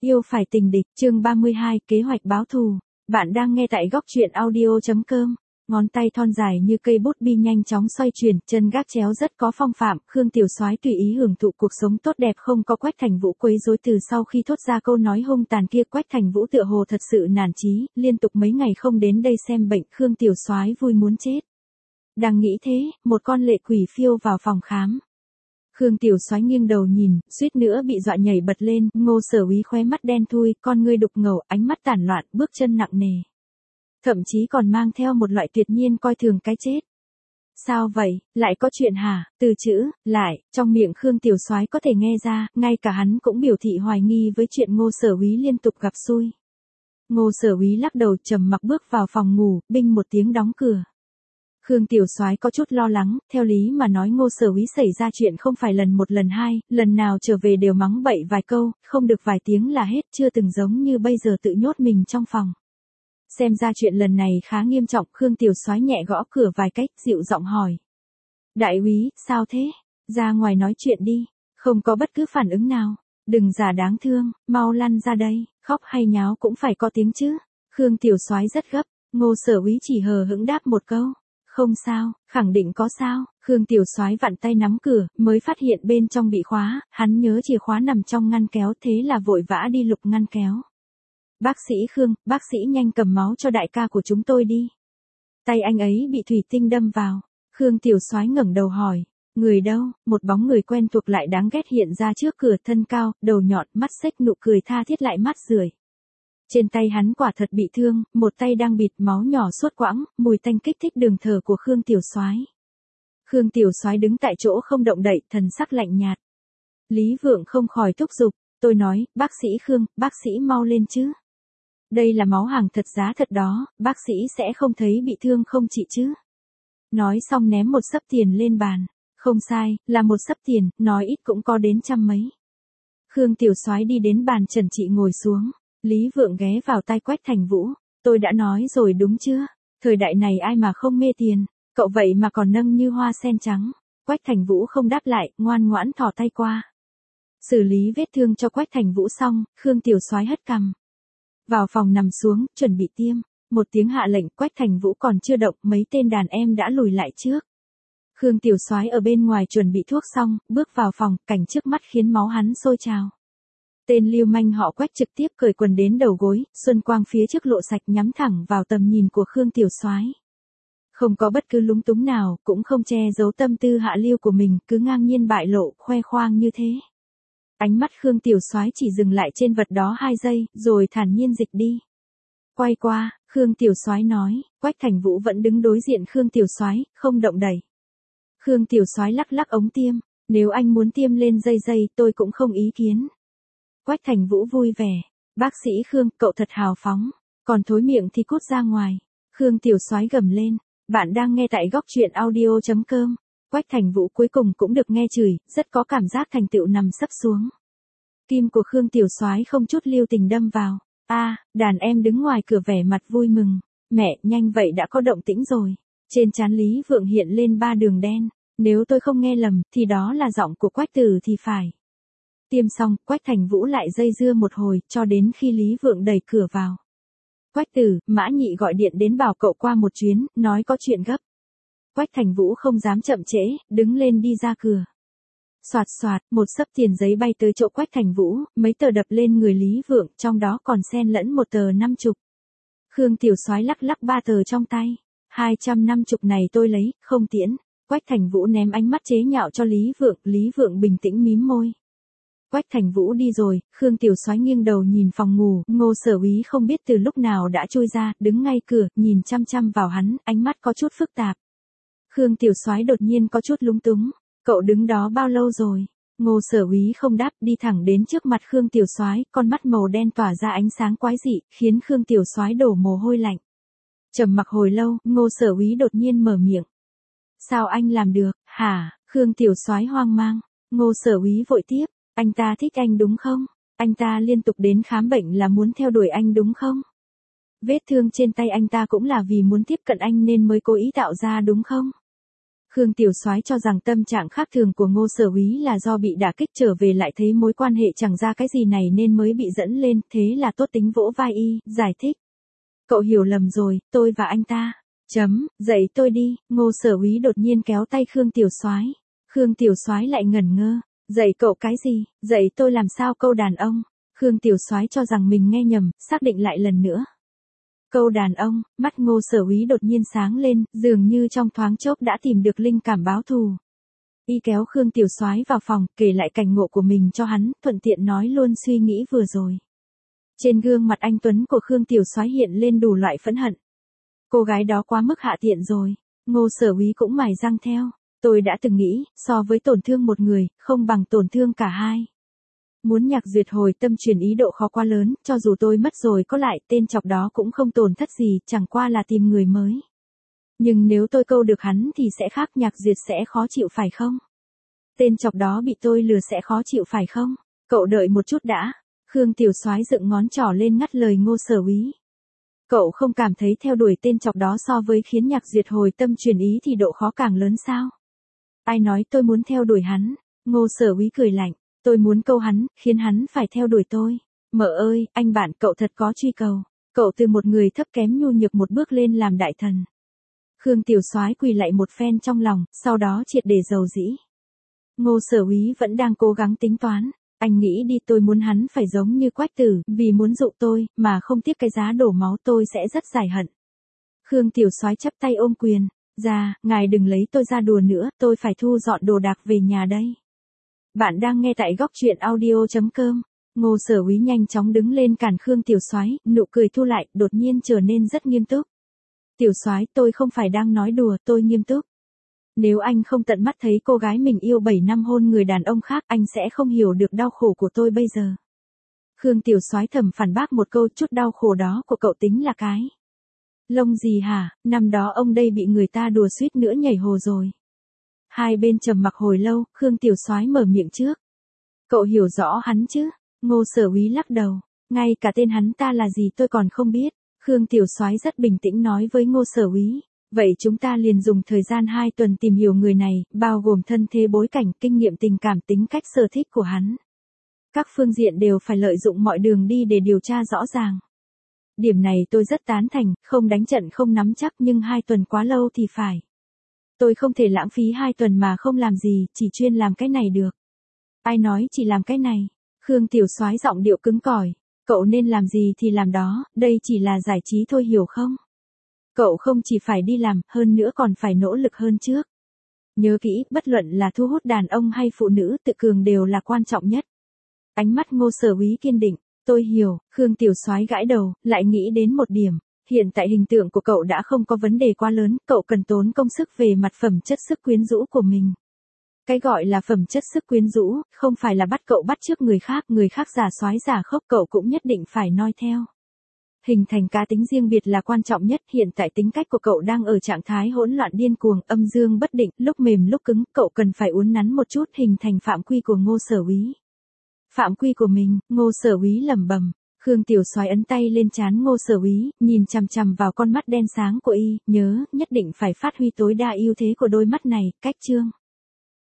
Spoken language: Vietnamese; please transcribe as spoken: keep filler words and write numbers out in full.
Yêu phải tình địch, chương ba mươi hai, kế hoạch báo thù. Bạn đang nghe tại góc truyện audio chấm com. Ngón tay thon dài như cây bút bi nhanh chóng xoay chuyển, chân gác chéo rất có phong phạm, Khương Tiểu Soái tùy ý hưởng thụ cuộc sống tốt đẹp không có Quách Thành Vũ quấy rối. Từ sau khi thốt ra câu nói hung tàn kia, Quách Thành Vũ tựa hồ thật sự nản chí, liên tục mấy ngày không đến đây xem bệnh, Khương Tiểu Soái vui muốn chết. Đang nghĩ thế, một con lệ quỷ phiêu vào phòng khám. Khương Tiểu Soái nghiêng đầu nhìn, suýt nữa bị dọa nhảy bật lên, Ngô Sở Úy khóe mắt đen thui, con ngươi đục ngầu, ánh mắt tản loạn, bước chân nặng nề. Thậm chí còn mang theo một loại tuyệt nhiên coi thường cái chết. Sao vậy, lại có chuyện hả? Từ chữ, lại, trong miệng Khương Tiểu Soái có thể nghe ra, ngay cả hắn cũng biểu thị hoài nghi với chuyện Ngô Sở Úy liên tục gặp xui. Ngô Sở Úy lắc đầu trầm mặc bước vào phòng ngủ, binh một tiếng đóng cửa. Khương Tiểu Soái có chút lo lắng, theo lý mà nói Ngô Sở Úy xảy ra chuyện không phải lần một lần hai, lần nào trở về đều mắng bậy vài câu, không được vài tiếng là hết, chưa từng giống như bây giờ tự nhốt mình trong phòng. Xem ra chuyện lần này khá nghiêm trọng, Khương Tiểu Soái nhẹ gõ cửa vài cách, dịu giọng hỏi. Đại úy, sao thế? Ra ngoài nói chuyện đi. Không có bất cứ phản ứng nào. Đừng giả đáng thương, mau lăn ra đây, khóc hay nháo cũng phải có tiếng chứ. Khương Tiểu Soái rất gấp, Ngô Sở Úy chỉ hờ hững đáp một câu. Không sao, khẳng định có sao. Khương Tiểu Soái vặn tay nắm cửa, mới phát hiện bên trong bị khóa, hắn nhớ chìa khóa nằm trong ngăn kéo, thế là vội vã đi lục ngăn kéo. Bác sĩ Khương, bác sĩ nhanh cầm máu cho đại ca của chúng tôi đi. Tay anh ấy bị thủy tinh đâm vào. Khương Tiểu Soái ngẩng đầu hỏi, người đâu? Một bóng người quen thuộc lại đáng ghét hiện ra trước cửa, thân cao, đầu nhọn, mắt xếch, nụ cười tha thiết lại mắt rưởi. Trên tay hắn quả thật bị thương, một tay đang bịt máu nhỏ suốt quãng, mùi tanh kích thích đường thở của Khương Tiểu Soái. Khương Tiểu Soái đứng tại chỗ không động đậy, thần sắc lạnh nhạt. Lý Vượng không khỏi thúc giục, tôi nói, bác sĩ Khương, bác sĩ mau lên chứ. Đây là máu hàng thật giá thật đó, bác sĩ sẽ không thấy bị thương không chị chứ. Nói xong ném một xấp tiền lên bàn. Không sai, là một xấp tiền, nói ít cũng có đến trăm mấy. Khương Tiểu Soái đi đến bàn trần trị ngồi xuống. Lý Vượng ghé vào tai Quách Thành Vũ. Tôi đã nói rồi đúng chưa? Thời đại này ai mà không mê tiền. Cậu vậy mà còn nâng như hoa sen trắng. Quách Thành Vũ không đáp lại, ngoan ngoãn thò tay qua. Xử lý vết thương cho Quách Thành Vũ xong, Khương Tiểu Soái hất cằm. Vào phòng nằm xuống, chuẩn bị tiêm. Một tiếng hạ lệnh, Quách Thành Vũ còn chưa động, mấy tên đàn em đã lùi lại trước. Khương Tiểu Soái ở bên ngoài chuẩn bị thuốc xong, bước vào phòng, cảnh trước mắt khiến máu hắn sôi trào. Tên lưu manh họ Quách trực tiếp cởi quần đến đầu gối, xuân quang phía trước lộ sạch nhắm thẳng vào tầm nhìn của Khương Tiểu Soái. Không có bất cứ lúng túng nào, cũng không che giấu tâm tư hạ lưu của mình, cứ ngang nhiên bại lộ, khoe khoang như thế. Ánh mắt Khương Tiểu Soái chỉ dừng lại trên vật đó hai giây, rồi thản nhiên dịch đi. Quay qua, Khương Tiểu Soái nói, Quách Thành Vũ vẫn đứng đối diện Khương Tiểu Soái, không động đậy. Khương Tiểu Soái lắc lắc ống tiêm, nếu anh muốn tiêm lên dây dây tôi cũng không ý kiến. Quách Thành Vũ vui vẻ, bác sĩ Khương, cậu thật hào phóng, còn thối miệng thì cút ra ngoài. Khương Tiểu Soái gầm lên, bạn đang nghe tại góc truyện audio chấm com. Quách Thành Vũ cuối cùng cũng được nghe chửi, rất có cảm giác thành tựu nằm sấp xuống. Kim của Khương Tiểu Soái không chút lưu tình đâm vào. A, à, đàn em đứng ngoài cửa vẻ mặt vui mừng. Mẹ, nhanh vậy đã có động tĩnh rồi. Trên trán Lý Vượng hiện lên ba đường đen. Nếu tôi không nghe lầm, thì đó là giọng của Quách Tử thì phải. Tiêm xong, Quách Thành Vũ lại dây dưa một hồi, cho đến khi Lý Vượng đẩy cửa vào. Quách Tử, Mã Nhị gọi điện đến bảo cậu qua một chuyến, nói có chuyện gấp. Quách Thành Vũ không dám chậm trễ, đứng lên đi ra cửa. Soạt soạt, một xấp tiền giấy bay tới chỗ Quách Thành Vũ, mấy tờ đập lên người Lý Vượng, trong đó còn xen lẫn một tờ năm chục. Khương Tiểu Soái lắc lắc ba tờ trong tay. Hai trăm năm chục này tôi lấy, không tiễn. Quách Thành Vũ ném ánh mắt chế nhạo cho Lý Vượng, Lý Vượng bình tĩnh mím môi. Quách Thành Vũ đi rồi, Khương Tiểu Soái nghiêng đầu nhìn phòng ngủ, Ngô Sở Úy không biết từ lúc nào đã chui ra, đứng ngay cửa, nhìn chăm chăm vào hắn, ánh mắt có chút phức tạp. Khương Tiểu Soái đột nhiên có chút lúng túng, cậu đứng đó bao lâu rồi? Ngô Sở Úy không đáp, đi thẳng đến trước mặt Khương Tiểu Soái, con mắt màu đen tỏa ra ánh sáng quái dị, khiến Khương Tiểu Soái đổ mồ hôi lạnh. Trầm mặc hồi lâu, Ngô Sở Úy đột nhiên mở miệng. Sao anh làm được, hả? Khương Tiểu Soái hoang mang. Ngô Sở Úy vội tiếp, anh ta thích anh đúng không? Anh ta liên tục đến khám bệnh là muốn theo đuổi anh đúng không? Vết thương trên tay anh ta cũng là vì muốn tiếp cận anh nên mới cố ý tạo ra đúng không? Khương Tiểu Soái cho rằng tâm trạng khác thường của Ngô Sở Úy là do bị đả kích, trở về lại thấy mối quan hệ chẳng ra cái gì này nên mới bị dẫn lên, thế là tốt tính vỗ vai y, giải thích. Cậu hiểu lầm rồi, tôi và anh ta. Chấm, dậy tôi đi. Ngô Sở Úy đột nhiên kéo tay Khương Tiểu Soái. Khương Tiểu Soái lại ngẩn ngơ. Dậy cậu cái gì? Dậy tôi làm sao câu đàn ông? Khương Tiểu Soái cho rằng mình nghe nhầm, xác định lại lần nữa. Câu đàn ông, mắt Ngô Sở Úy đột nhiên sáng lên, dường như trong thoáng chốc đã tìm được linh cảm báo thù. Y kéo Khương Tiểu Soái vào phòng, kể lại cảnh ngộ của mình cho hắn, thuận tiện nói luôn suy nghĩ vừa rồi. Trên gương mặt anh tuấn của Khương Tiểu Soái hiện lên đủ loại phẫn hận. Cô gái đó quá mức hạ tiện rồi. Ngô Sở Úy cũng mài răng theo. Tôi đã từng nghĩ, so với tổn thương một người, không bằng tổn thương cả hai. Muốn Nhạc Duyệt hồi tâm chuyển ý độ khó quá lớn, cho dù tôi mất rồi có lại, tên chọc đó cũng không tổn thất gì, chẳng qua là tìm người mới. Nhưng nếu tôi câu được hắn thì sẽ khác, Nhạc Duyệt sẽ khó chịu phải không? Tên chọc đó bị tôi lừa sẽ khó chịu phải không? Cậu đợi một chút đã. Khương Tiểu Soái dựng ngón trỏ lên ngắt lời Ngô Sở Úy. Cậu không cảm thấy theo đuổi tên chọc đó so với khiến Nhạc Duyệt hồi tâm chuyển ý thì độ khó càng lớn sao? Ai nói tôi muốn theo đuổi hắn? Ngô Sở Úy cười lạnh. Tôi muốn câu hắn, khiến hắn phải theo đuổi tôi. Mợ ơi, anh bạn cậu thật có truy cầu. Cậu từ một người thấp kém nhu nhược một bước lên làm đại thần. Khương Tiểu Soái quỳ lạy một phen trong lòng, sau đó triệt để dầu dĩ. Ngô Sở Úy vẫn đang cố gắng tính toán. Anh nghĩ đi, tôi muốn hắn phải giống như Quách Tử, vì muốn dụ tôi, mà không tiếc cái giá đổ máu, tôi sẽ rất giải hận. Khương Tiểu Soái chắp tay ôm quyền. Ra, ngài đừng lấy tôi ra đùa nữa, tôi phải thu dọn đồ đạc về nhà đây. Bạn đang nghe tại góc truyện audio chấm com. Ngô Sở Úy nhanh chóng đứng lên cản Khương Tiểu Soái, nụ cười thu lại, đột nhiên trở nên rất nghiêm túc. Tiểu Soái, tôi không phải đang nói đùa, tôi nghiêm túc. Nếu anh không tận mắt thấy cô gái mình yêu bảy năm hôn người đàn ông khác, anh sẽ không hiểu được đau khổ của tôi bây giờ. Khương Tiểu Soái thầm phản bác một câu, chút đau khổ đó của cậu tính là cái lông gì hả, năm đó ông đây bị người ta đùa suýt nữa nhảy hồ rồi. Hai bên trầm mặc hồi lâu, Khương Tiểu Soái mở miệng trước. Cậu hiểu rõ hắn chứ? Ngô Sở Úy lắc đầu. Ngay cả tên hắn ta là gì tôi còn không biết. Khương Tiểu Soái rất bình tĩnh nói với Ngô Sở Úy. Vậy chúng ta liền dùng thời gian hai tuần tìm hiểu người này, bao gồm thân thế bối cảnh, kinh nghiệm tình cảm, tính cách sở thích của hắn. Các phương diện đều phải lợi dụng mọi đường đi để điều tra rõ ràng. Điểm này tôi rất tán thành, không đánh trận không nắm chắc nhưng hai tuần quá lâu thì phải. Tôi không thể lãng phí hai tuần mà không làm gì, chỉ chuyên làm cái này được. Ai nói chỉ làm cái này? Khương Tiểu Soái giọng điệu cứng cỏi. Cậu nên làm gì thì làm đó, đây chỉ là giải trí thôi hiểu không? Cậu không chỉ phải đi làm, hơn nữa còn phải nỗ lực hơn trước. Nhớ kỹ, bất luận là thu hút đàn ông hay phụ nữ, tự cường đều là quan trọng nhất. Ánh mắt Ngô Sở Úy kiên định. Tôi hiểu. Khương Tiểu Soái gãi đầu, lại nghĩ đến một điểm. Hiện tại hình tượng của cậu đã không có vấn đề quá lớn, cậu cần tốn công sức về mặt phẩm chất sức quyến rũ của mình. Cái gọi là phẩm chất sức quyến rũ, không phải là bắt cậu bắt chước người khác, người khác giả soái giả khốc cậu cũng nhất định phải noi theo. Hình thành cá tính riêng biệt là quan trọng nhất, hiện tại tính cách của cậu đang ở trạng thái hỗn loạn điên cuồng, âm dương bất định, lúc mềm lúc cứng, cậu cần phải uốn nắn một chút, hình thành phạm quy của Ngô Sở Úy. Phạm quy của mình, Ngô Sở Úy lẩm bẩm. Khương Tiểu Soái ấn tay lên trán Ngô Sở Úy, nhìn chằm chằm vào con mắt đen sáng của y, nhớ, nhất định phải phát huy tối đa ưu thế của đôi mắt này, cách chương.